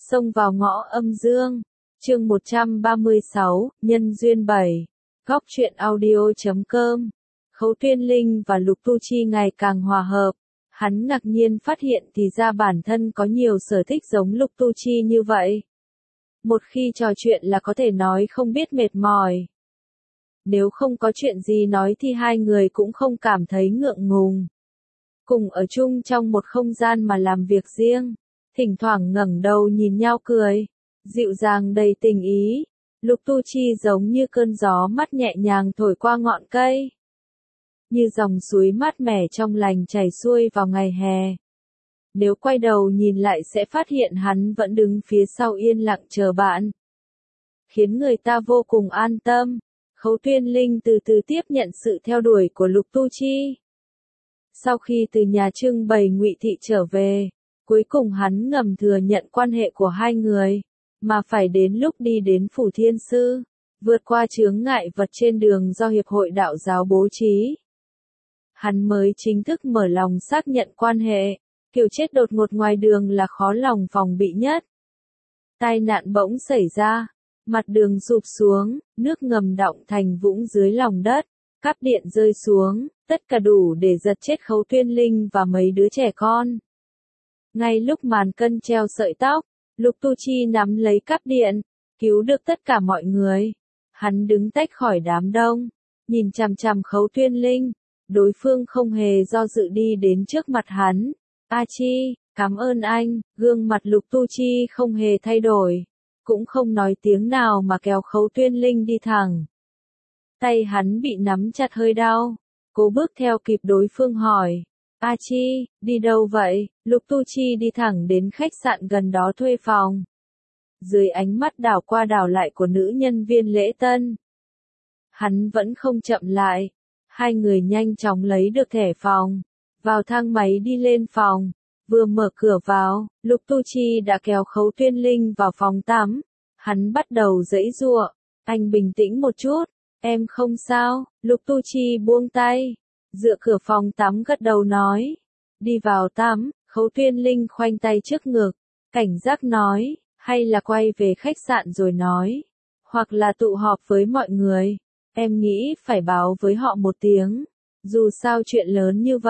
Xông vào ngõ âm dương. Chương 136, Nhân duyên 7. Góc truyện audio.com. Khấu Tuyên Linh và Lục Tu Chi ngày càng hòa hợp. Hắn ngạc nhiên phát hiện thì ra bản thân có nhiều sở thích giống Lục Tu Chi như vậy. Một khi trò chuyện là có thể nói không biết mệt mỏi. Nếu không có chuyện gì nói thì hai người cũng không cảm thấy ngượng ngùng. Cùng ở chung trong một không gian mà làm việc riêng, thỉnh thoảng ngẩng đầu nhìn nhau cười, dịu dàng đầy tình ý. Lục Tu Chi giống như cơn gió mát nhẹ nhàng thổi qua ngọn cây, như dòng suối mát mẻ trong lành chảy xuôi vào ngày hè. Nếu quay đầu nhìn lại sẽ phát hiện hắn vẫn đứng phía sau yên lặng chờ bạn, khiến người ta vô cùng an tâm. Khấu Tuyên Linh từ từ tiếp nhận sự theo đuổi của Lục Tu Chi. Sau khi từ nhà trưng bày Ngụy Thị trở về, cuối cùng hắn ngầm thừa nhận quan hệ của hai người, mà phải đến lúc đi đến Phủ Thiên Sư, vượt qua chướng ngại vật trên đường do Hiệp hội Đạo giáo bố trí, hắn mới chính thức mở lòng xác nhận quan hệ. Kiểu chết đột ngột ngoài đường là khó lòng phòng bị nhất. Tai nạn bỗng xảy ra, mặt đường sụp xuống, nước ngầm đọng thành vũng dưới lòng đất, cáp điện rơi xuống, tất cả đủ để giật chết Khấu Tuyên Linh và mấy đứa trẻ con. Ngay lúc màn cân treo sợi tóc, Lục Tu Chi nắm lấy cáp điện, cứu được tất cả mọi người. Hắn đứng tách khỏi đám đông, nhìn chằm chằm Khấu Tuyên Linh, đối phương không hề do dự đi đến trước mặt hắn. A Chi, cảm ơn anh. Gương mặt Lục Tu Chi không hề thay đổi, cũng không nói tiếng nào mà kéo Khấu Tuyên Linh đi thẳng. Tay hắn bị nắm chặt hơi đau, cố bước theo kịp đối phương hỏi. A Chi, đi đâu vậy? Lục Tu Chi đi thẳng đến khách sạn gần đó thuê phòng. Dưới ánh mắt đảo qua đảo lại của nữ nhân viên lễ tân, hắn vẫn không chậm lại. Hai người nhanh chóng lấy được thẻ phòng, vào thang máy đi lên phòng. Vừa mở cửa vào, Lục Tu Chi đã kéo Khấu Tuyên Linh vào phòng tắm. Hắn bắt đầu giãy giụa. Anh bình tĩnh một chút, em không sao. Lục Tu Chi buông tay, dựa cửa phòng tắm gật đầu nói. Đi vào tắm. Khấu Tuyên Linh khoanh tay trước ngực, cảnh giác nói, hay là quay về khách sạn rồi nói, hoặc là tụ họp với mọi người. Em nghĩ phải báo với họ một tiếng, dù sao chuyện lớn như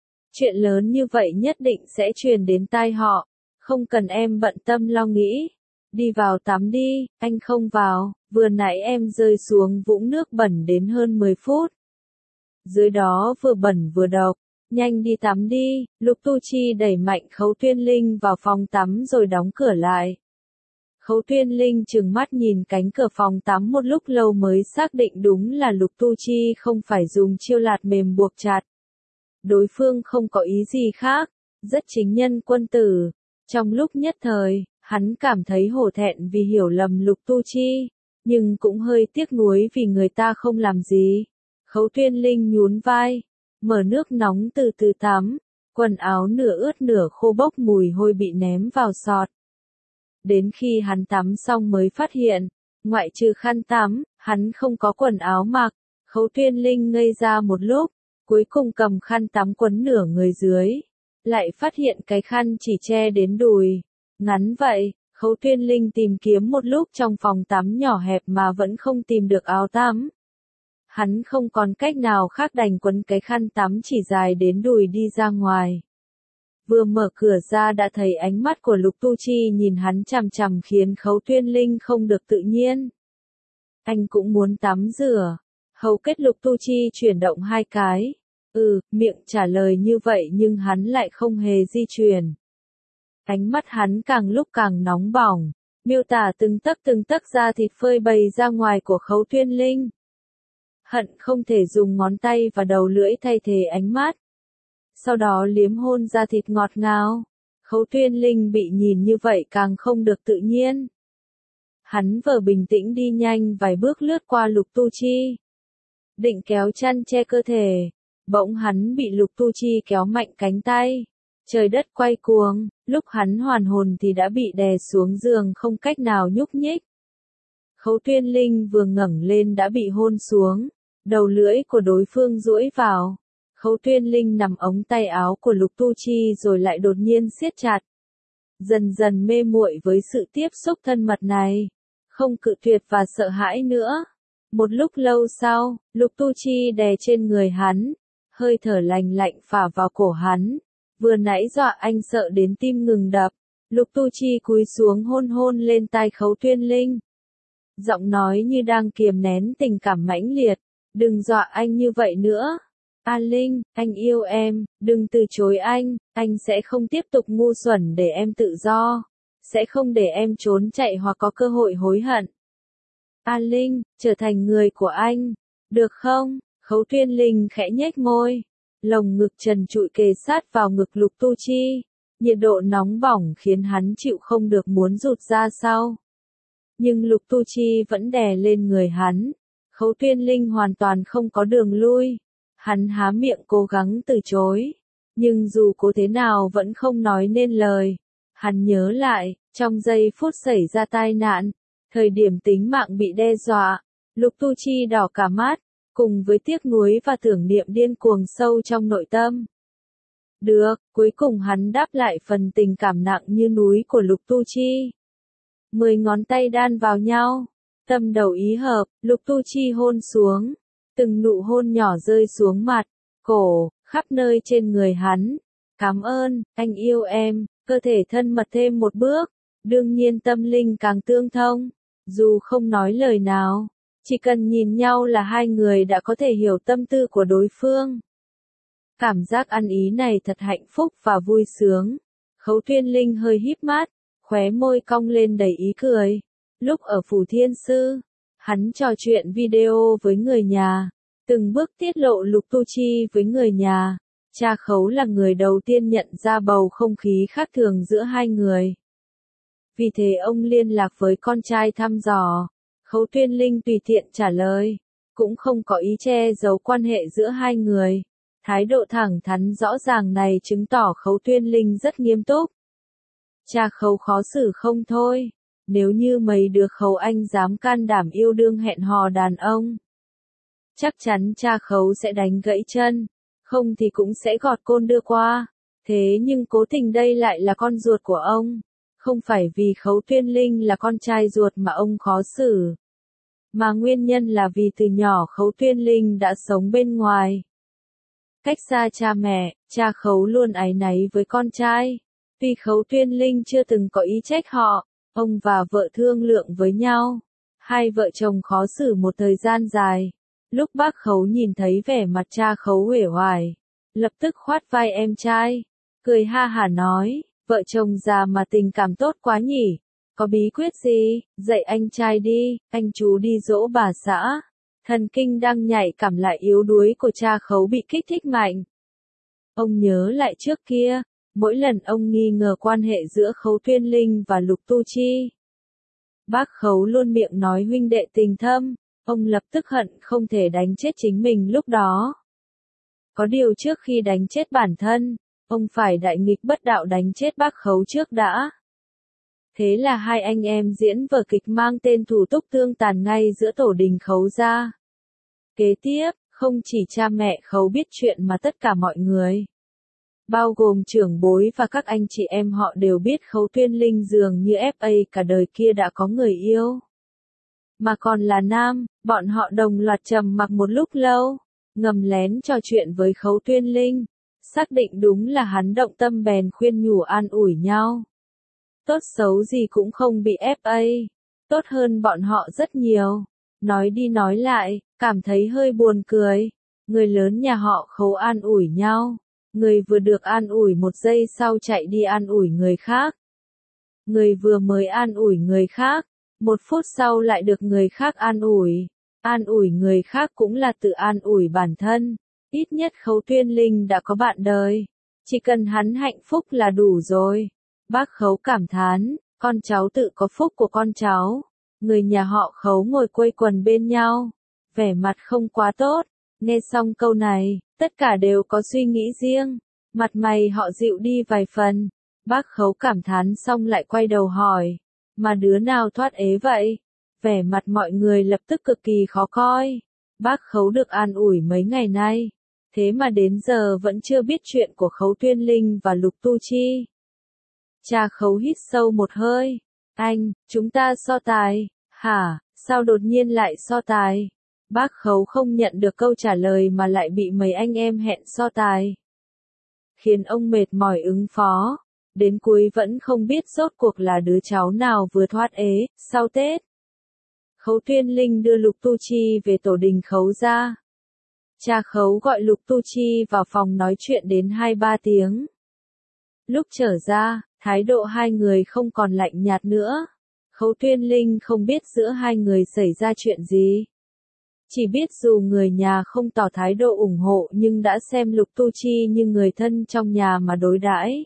vậy nhất định sẽ truyền đến tai họ, không cần em bận tâm lo nghĩ. Đi vào tắm đi. Anh không vào, vừa nãy em rơi xuống vũng nước bẩn đến hơn 10 phút. Dưới đó vừa bẩn vừa độc, nhanh đi tắm đi. Lục Tu Chi đẩy mạnh Khấu Tuyên Linh vào phòng tắm rồi đóng cửa lại. Khấu Tuyên Linh trừng mắt nhìn cánh cửa phòng tắm một lúc lâu mới xác định đúng là Lục Tu Chi không phải dùng chiêu lạt mềm buộc chặt. Đối phương không có ý gì khác, rất chính nhân quân tử. Trong lúc nhất thời, hắn cảm thấy hổ thẹn vì hiểu lầm Lục Tu Chi, nhưng cũng hơi tiếc nuối vì người ta không làm gì. Khấu Tuyên Linh nhún vai, mở nước nóng từ từ tắm, quần áo nửa ướt nửa khô bốc mùi hôi bị ném vào sọt. Đến khi hắn tắm xong mới phát hiện, ngoại trừ khăn tắm, hắn không có quần áo mặc. Khấu Tuyên Linh ngây ra một lúc, cuối cùng cầm khăn tắm quấn nửa người dưới, lại phát hiện cái khăn chỉ che đến đùi. Ngắn vậy. Khấu Tuyên Linh tìm kiếm một lúc trong phòng tắm nhỏ hẹp mà vẫn không tìm được áo tắm. Hắn không còn cách nào khác đành quấn cái khăn tắm chỉ dài đến đùi đi ra ngoài. Vừa mở cửa ra đã thấy ánh mắt của Lục Tu Chi nhìn hắn chằm chằm khiến Khấu Tuyên Linh không được tự nhiên. Anh cũng muốn tắm rửa. Hầu kết Lục Tu Chi chuyển động hai cái. Miệng trả lời như vậy nhưng hắn lại không hề di chuyển. Ánh mắt hắn càng lúc càng nóng bỏng, miêu tả từng tấc da thịt phơi bày ra ngoài của Khấu Tuyên Linh. Hận không thể dùng ngón tay và đầu lưỡi thay thế ánh mắt. Sau đó liếm hôn da thịt ngọt ngào. Khấu Tuyên Linh bị nhìn như vậy càng không được tự nhiên. Hắn vờ bình tĩnh đi nhanh vài bước lướt qua Lục Tu Chi, định kéo chăn che cơ thể. Bỗng hắn bị Lục Tu Chi kéo mạnh cánh tay. Trời đất quay cuồng, lúc hắn hoàn hồn thì đã bị đè xuống giường không cách nào nhúc nhích. Khấu Tuyên Linh vừa ngẩng lên đã bị hôn xuống, đầu lưỡi của đối phương duỗi vào. Khấu Tuyên Linh nằm ống tay áo của Lục Tu Chi rồi lại đột nhiên siết chặt. dần dần mê muội với sự tiếp xúc thân mật này, không cự tuyệt và sợ hãi nữa. Một lúc lâu sau, Lục Tu Chi đè trên người hắn, hơi thở lành lạnh phả vào cổ hắn, vừa nãy dọa anh sợ đến tim ngừng đập. Lục Tu Chi cúi xuống hôn hôn lên tai Khấu Tuyên Linh. Giọng nói như đang kiềm nén tình cảm mãnh liệt, đừng dọa anh như vậy nữa. A Linh, anh yêu em, đừng từ chối anh sẽ không tiếp tục ngu xuẩn để em tự do, sẽ không để em trốn chạy hoặc có cơ hội hối hận. A Linh, trở thành người của anh, được không? Khấu Tuyên Linh khẽ nhếch môi, lồng ngực trần trụi kề sát vào ngực Lục Tu Chi, nhiệt độ nóng bỏng khiến hắn chịu không được muốn rụt ra sau. Nhưng Lục Tu Chi vẫn đè lên người hắn, Khấu Tuyên Linh hoàn toàn không có đường lui. Hắn há miệng cố gắng từ chối, nhưng dù cố thế nào vẫn không nói nên lời. Hắn nhớ lại, trong giây phút xảy ra tai nạn, thời điểm tính mạng bị đe dọa, Lục Tu Chi đỏ cả mắt, cùng với tiếc nuối và tưởng niệm điên cuồng sâu trong nội tâm. Được, cuối cùng hắn đáp lại phần tình cảm nặng như núi của Lục Tu Chi. 10 ngón tay đan vào nhau, tâm đầu ý hợp, Lục Tu Chi hôn xuống. Từng nụ hôn nhỏ rơi xuống mặt, cổ, khắp nơi trên người hắn. Cảm ơn, anh yêu em, cơ thể thân mật thêm một bước, đương nhiên tâm linh càng tương thông. Dù không nói lời nào, chỉ cần nhìn nhau là hai người đã có thể hiểu tâm tư của đối phương. Cảm giác ăn ý này thật hạnh phúc và vui sướng. Khấu Tuyên Linh hơi híp mắt, khóe môi cong lên đầy ý cười. Lúc ở Phủ Thiên Sư, hắn trò chuyện video với người nhà, từng bước tiết lộ Lục Tu Chi với người nhà. Cha Khấu là người đầu tiên nhận ra bầu không khí khác thường giữa hai người. Vì thế ông liên lạc với con trai thăm dò. Khấu Tuyên Linh tùy tiện trả lời, cũng không có ý che giấu quan hệ giữa hai người. Thái độ thẳng thắn rõ ràng này chứng tỏ Khấu Tuyên Linh rất nghiêm túc. Cha Khấu khó xử không thôi. Nếu như mấy đứa Khấu Anh dám can đảm yêu đương hẹn hò đàn ông, chắc chắn cha Khấu sẽ đánh gãy chân, không thì cũng sẽ gọt côn đưa qua. Thế nhưng cố tình đây lại là con ruột của ông. Không phải vì Khấu Tuyên Linh là con trai ruột mà ông khó xử, mà nguyên nhân là vì từ nhỏ Khấu Tuyên Linh đã sống bên ngoài. Cách xa cha mẹ, cha Khấu luôn áy náy với con trai. Tuy Khấu Tuyên Linh chưa từng có ý trách họ, ông và vợ thương lượng với nhau. Hai vợ chồng khó xử một thời gian dài. Lúc bác Khấu nhìn thấy vẻ mặt cha Khấu uể oải, lập tức khoát vai em trai, cười ha hả nói, vợ chồng già mà tình cảm tốt quá nhỉ, có bí quyết gì, dạy anh trai đi, anh chú đi dỗ bà xã. Thần kinh đang nhạy cảm lại yếu đuối của cha Khấu bị kích thích mạnh. Ông nhớ lại trước kia, mỗi lần ông nghi ngờ quan hệ giữa Khấu Tuyên Linh và Lục Tu Chi, bác Khấu luôn miệng nói huynh đệ tình thâm. Ông lập tức hận không thể đánh chết chính mình lúc đó. Có điều trước khi đánh chết bản thân, ông phải đại nghịch bất đạo đánh chết bác Khấu trước đã. Thế là hai anh em diễn vở kịch mang tên Thủ Túc Tương Tàn ngay giữa tổ đình Khấu gia. Kế tiếp, không chỉ cha mẹ Khấu biết chuyện mà tất cả mọi người, bao gồm trưởng bối và các anh chị em họ đều biết Khấu Tuyên Linh dường như FA cả đời kia đã có người yêu. Mà còn là nam, bọn họ đồng loạt trầm mặc một lúc lâu, ngầm lén trò chuyện với Khấu Tuyên Linh, xác định đúng là hắn động tâm bèn khuyên nhủ an ủi nhau. Tốt xấu gì cũng không bị FA, tốt hơn bọn họ rất nhiều. Nói đi nói lại, cảm thấy hơi buồn cười. Người lớn nhà họ Khấu an ủi nhau, người vừa được an ủi một giây sau chạy đi an ủi người khác. Người vừa mới an ủi người khác, một phút sau lại được người khác an ủi. An ủi người khác cũng là tự an ủi bản thân. Ít nhất Khấu Tuyên Linh đã có bạn đời. Chỉ cần hắn hạnh phúc là đủ rồi. Bác Khấu cảm thán, con cháu tự có phúc của con cháu. Người nhà họ Khấu ngồi quây quần bên nhau, vẻ mặt không quá tốt. Nghe xong câu này, tất cả đều có suy nghĩ riêng. Mặt mày họ dịu đi vài phần. Bác Khấu cảm thán xong lại quay đầu hỏi, mà đứa nào thoát ế vậy? Vẻ mặt mọi người lập tức cực kỳ khó coi. Bác Khấu được an ủi mấy ngày nay, thế mà đến giờ vẫn chưa biết chuyện của Khấu Tuyên Linh và Lục Tu Chi. Cha Khấu hít sâu một hơi. Anh, chúng ta so tài. Hả, sao đột nhiên lại so tài? Bác Khấu không nhận được câu trả lời mà lại bị mấy anh em hẹn so tài. Khiến ông mệt mỏi ứng phó. Đến cuối vẫn không biết rốt cuộc là đứa cháu nào vừa thoát ế, sau Tết. Khấu Tuyên Linh đưa Lục Tu Chi về tổ đình Khấu gia. Cha Khấu gọi Lục Tu Chi vào phòng nói chuyện đến 2-3 tiếng. Lúc trở ra, thái độ hai người không còn lạnh nhạt nữa. Khấu Tuyên Linh không biết giữa hai người xảy ra chuyện gì. Chỉ biết dù người nhà không tỏ thái độ ủng hộ nhưng đã xem Lục Tu Chi như người thân trong nhà mà đối đãi.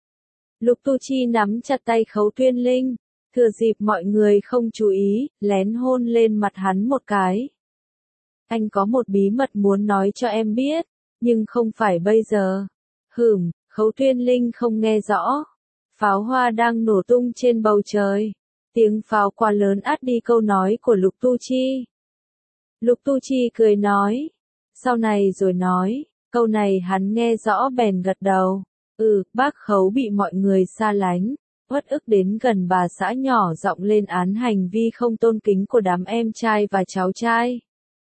Lục Tu Chi nắm chặt tay Khấu Tuyên Linh, thừa dịp mọi người không chú ý, lén hôn lên mặt hắn một cái. Anh có một bí mật muốn nói cho em biết, nhưng không phải bây giờ. Khấu Tuyên Linh không nghe rõ. Pháo hoa đang nổ tung trên bầu trời. Tiếng pháo quá lớn át đi câu nói của Lục Tu Chi. Lục Tu Chi cười nói. Sau này rồi nói, câu này hắn nghe rõ bèn gật đầu. Bác Khấu bị mọi người xa lánh, uất ức đến gần bà xã nhỏ giọng lên án hành vi không tôn kính của đám em trai và cháu trai.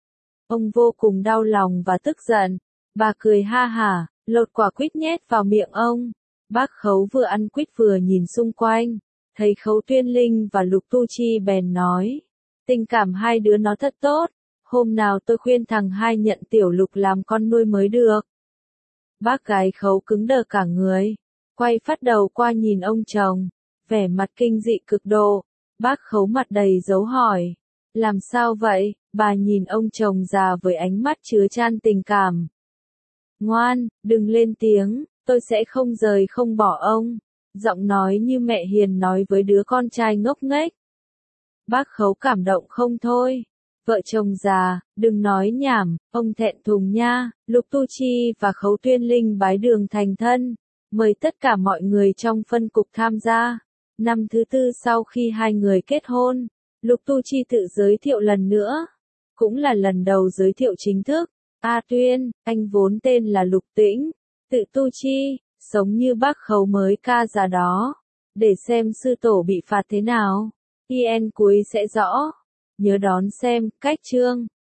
Ông vô cùng đau lòng và tức giận. Bà cười ha hả, lột quả quýt nhét vào miệng ông. Bác Khấu vừa ăn quýt vừa nhìn xung quanh, thấy Khấu Tuyên Linh và Lục Tu Chi bèn nói. Tình cảm hai đứa nó thật tốt, hôm nào tôi khuyên thằng hai nhận Tiểu Lục làm con nuôi mới được. Bác gái Khấu cứng đờ cả người, quay phát đầu qua nhìn ông chồng, vẻ mặt kinh dị cực độ. Bác Khấu mặt đầy dấu hỏi. Làm sao vậy? Bà nhìn ông chồng già với ánh mắt chứa chan tình cảm. Ngoan, đừng lên tiếng, tôi sẽ không rời không bỏ ông. Giọng nói như mẹ hiền nói với đứa con trai ngốc nghếch. Bác Khấu cảm động không thôi. Vợ chồng già, đừng nói nhảm, ông thẹn thùng nha. Lục Tu Chi và Khấu Tuyên Linh bái đường thành thân, mời tất cả mọi người trong phân cục tham gia. Năm thứ 4 sau khi hai người kết hôn, Lục Tu Chi tự giới thiệu lần nữa. Cũng là lần đầu giới thiệu chính thức. Tuyên, anh vốn tên là Lục Tĩnh, tự Tu Chi, sống như bác Khấu mới ca ra đó. Để xem sư tổ bị phạt thế nào. IN cuối sẽ rõ. Nhớ đón xem, cách chương.